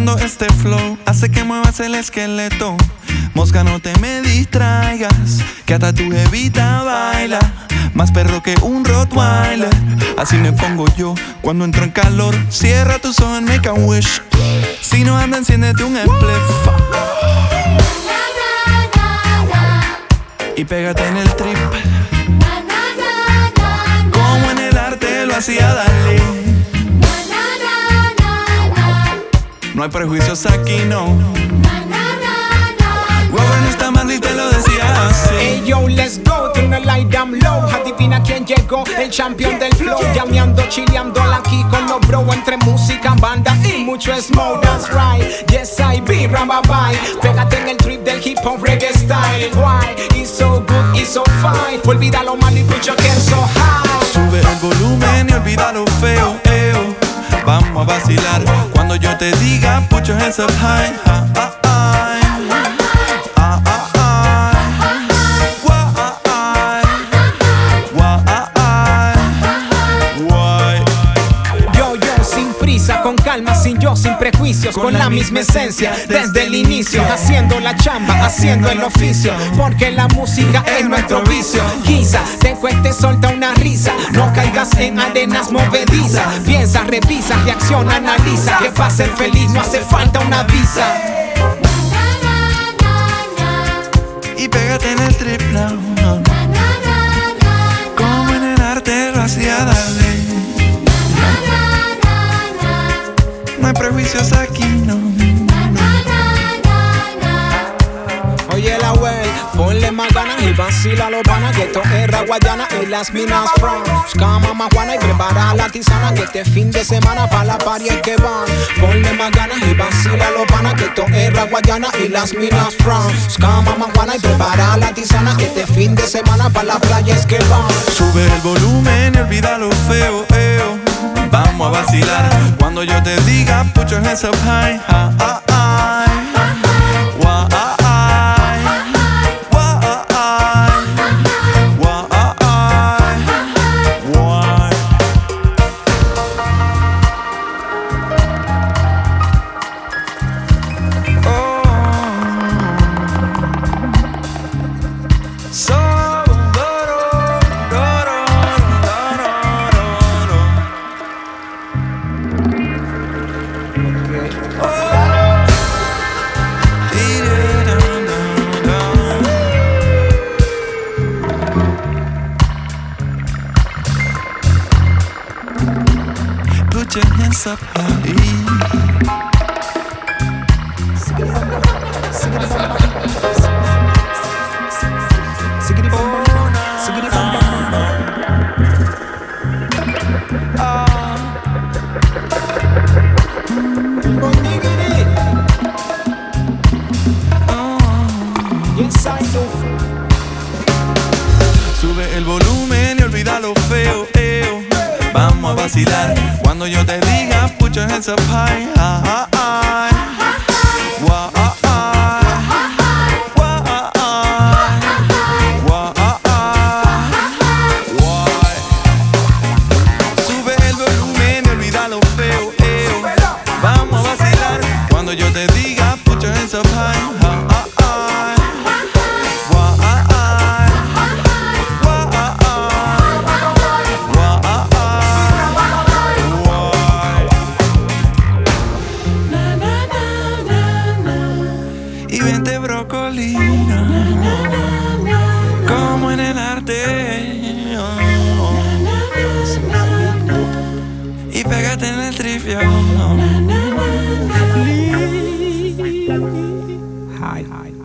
cuando este flow hace que muevas el esqueleto. Mosca, no te me distraigas, que hasta tu jevita baila más perro que un Rottweiler. Así me pongo yo cuando entro en calor. Cierra tus ojos, make a wish. Si no anda, enciéndete un spliff y pégate en el trip, como en el arte lo hacía Dalí. No hay prejuicios aquí, no. Robert no está mal y te lo decía así. Hey yo, let's go, tonight light damn low. Adivina quién llegó, el champion del flow. Llameando, chileando aquí con los bro. Entre música, banda y mucho smoke, that's right. Yes I be, bye. Pégate en el trip del hip hop reggae style. Why, it's so good, it's so fine. Olvida lo malo y put your hands so high. Sube el volumen y olvida lo feo, vamos a vacilar. Cuando yo te diga, put your hands up high. Con calma, sin yo, sin prejuicios, con la misma esencia desde el inicio, haciendo la chamba, haciendo el oficio, porque la música es nuestro vicio. Quizá te cueste, solta una risa, no caigas en arenas movedizas. Piensa, revisa, reacciona, analiza, que para ser feliz no hace falta una visa. Y pégate en el trip now, como en el arte lo hacía Dalí. No hay prejuicios aquí, no. Oye la wey, ponle más ganas y vacila los panas, que esto es Raguayana y las minas from. Busca mamá Juana y prepara la tisana, que este fin de semana pa' la party es que van. Ponle más ganas y vacila los panas, que esto es Raguayana y las minas from. Busca mamá Juana y prepara la tisana, que este fin de semana pa' la playa es que van. Sube el volumen y olvida lo feo, vamos a vacilar. Cuando yo te diga, put your hands up high. Put your hands up high. Sube el volumen y olvida lo feo, vamos a vacilar. Cuando yo te diga, put your hands up high. Sube el volumen y olvida lo feo, vamos a vacilar. Cuando yo te diga, put your hands up high. Y vente brocolina, como en el arte, y pégate en el tripio. Hi.